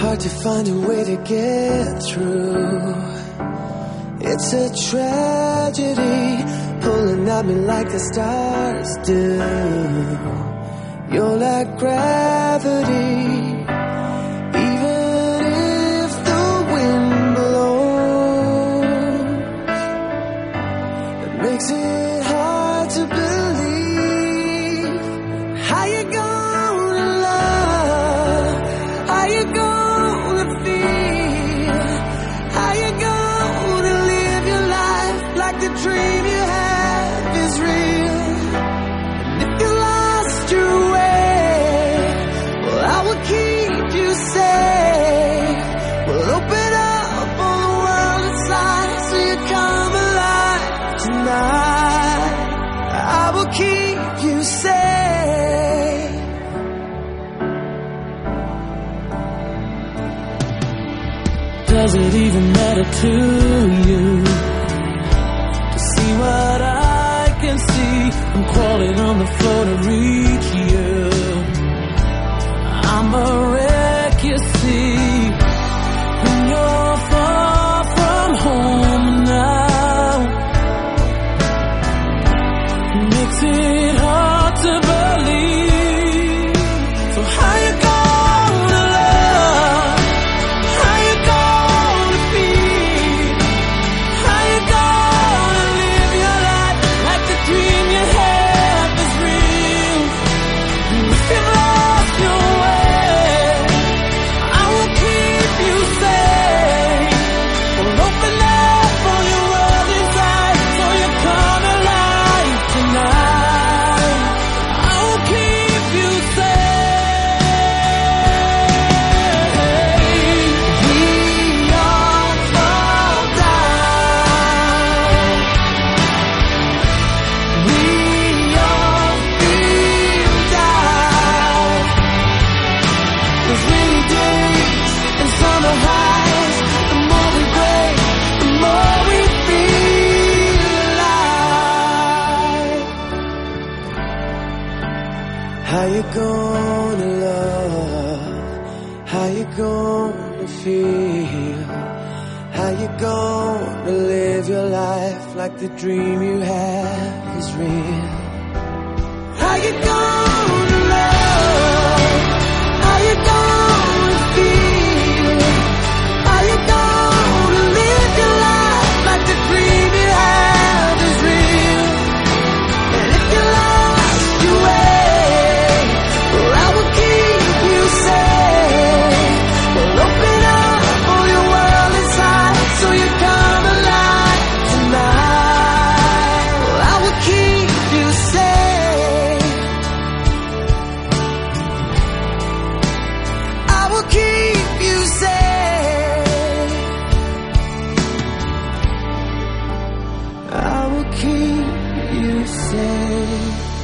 hard to find a way to get through. It's a tragedy, pulling at me like the stars do. You're like gravity. Makes it hard to believe. How you gonna love? How you gonna feel? How you gonna live your life like the dream you have is real? And if you lost your way, well, I will keep you safe. We'll open up all the world inside so you come alive tonight. I will keep you safe. Does it even matter to you to see what I can see? I'm crawling on the floor to reach you. I'm a wreck, you see, when you're far from home now. Makes it hard to believe. So how you gonna love? How you gonna feel? How you gonna live your life like the dream you have is real? And if you've lost your way, I will keep you safe. We'll open up all your world inside so you come alive tonight. How you gonna love? How you gonna feel? How you gonna live your life like the dream you have is real? How you gonna love? How you gonna feel? How you gonna live your life like the dream you have is real? And if you lost your way, keep you safe.